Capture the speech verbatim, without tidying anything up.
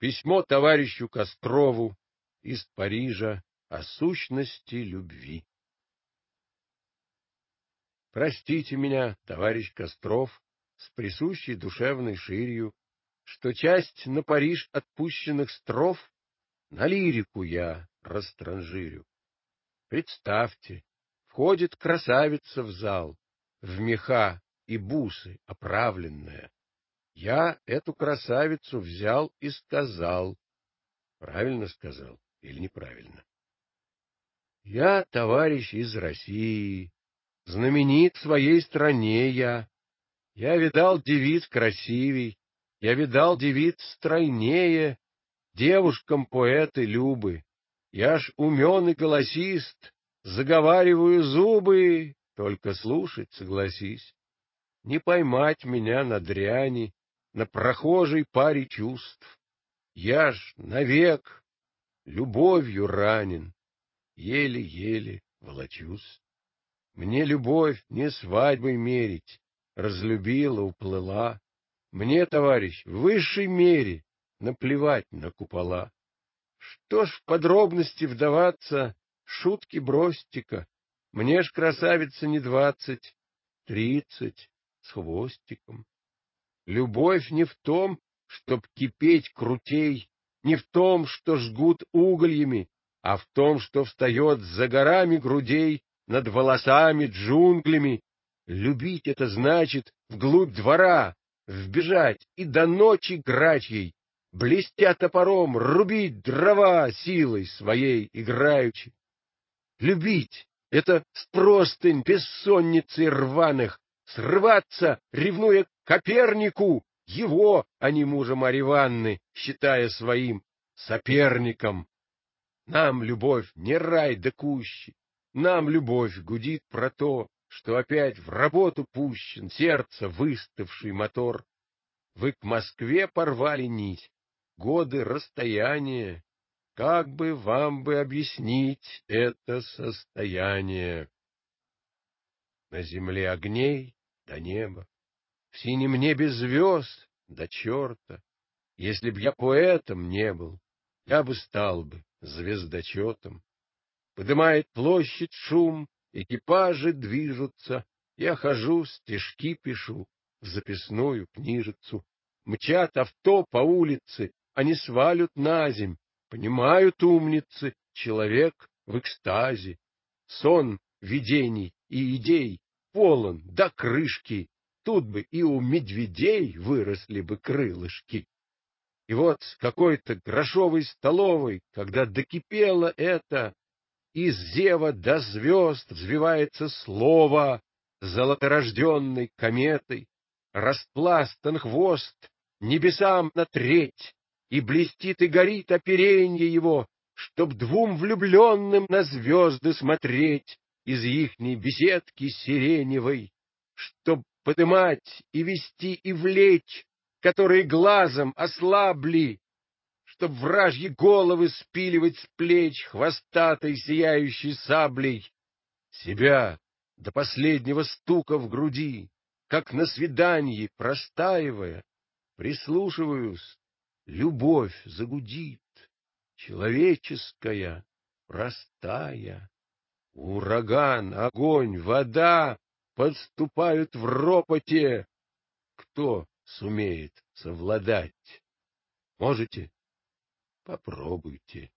Письмо товарищу Кострову из Парижа о сущности любви. Простите меня, товарищ Костров, с присущей душевной ширью, что часть на Париж отпущенных строф на лирику я растранжирю. Представьте, входит красавица в зал, в меха и бусы оправленная. Я эту красавицу взял и сказал. Правильно сказал или неправильно? Я, товарищ из России, знаменит в своей стране я. Я видал девиц красивей, я видал девиц стройнее, девушкам поэты любы. Я ж умен и голосист, заговариваю зубы, только слушать согласись. Не поймать меня на дряни, на прохожей паре чувств. Я ж навек любовью ранен, еле-еле волочусь. Мне любовь не свадьбой мерить, разлюбила, уплыла. Мне, товарищ, в высшей мере наплевать на купола. Что ж в подробности вдаваться, шутки бросьте-ка. Мне ж, красавица, не двадцать, тридцать, с хвостиком. Любовь не в том, чтоб кипеть крутей, не в том, что жгут угольями, а в том, что встает за горами грудей, над волосами джунглями. Любить — это значит вглубь двора вбежать и до ночи грачьей, блестя топором, рубить дрова силой своей играючи. Любить — это с простынь бессонницы рваных срываться, ревнуя к Копернику, его, а не мужа Марьи Ивановны, считая своим соперником. Нам любовь не рай да кущи, нам любовь гудит про то, что опять в работу пущен сердце выставший мотор. Вы к Москве порвали нить, годы расстояния. Как бы вам бы объяснить это состояние? На земле огней до неба, в синем небе звезд до черта. Если б я поэтом не был, я бы стал бы звездочетом. Подымает площадь шум, экипажи движутся, я хожу, стишки пишу, в записную книжицу. Мчат авто по улице, они свалят на земь, понимают умницы, человек в экстазе. Сон видений и идей полон до крышки, тут бы и у медведей выросли бы крылышки. И вот с какой-то грошовой столовой, когда докипело это, из зева до звезд взвивается слово золоторожденной кометой, распластан хвост небесам на треть, и блестит и горит оперенье его, чтоб двум влюбленным на звезды смотреть из ихней беседки сиреневой, чтоб подымать и вести и влечь, которые глазом ослабли, чтоб вражьи головы спиливать с плеч хвостатой сияющей саблей, себя до последнего стука в груди, как на свиданье простаивая, прислушиваюсь, любовь загудит, человеческая, простая. Ураган, огонь, вода подступают в ропоте. Кто сумеет совладать? Можете? Попробуйте.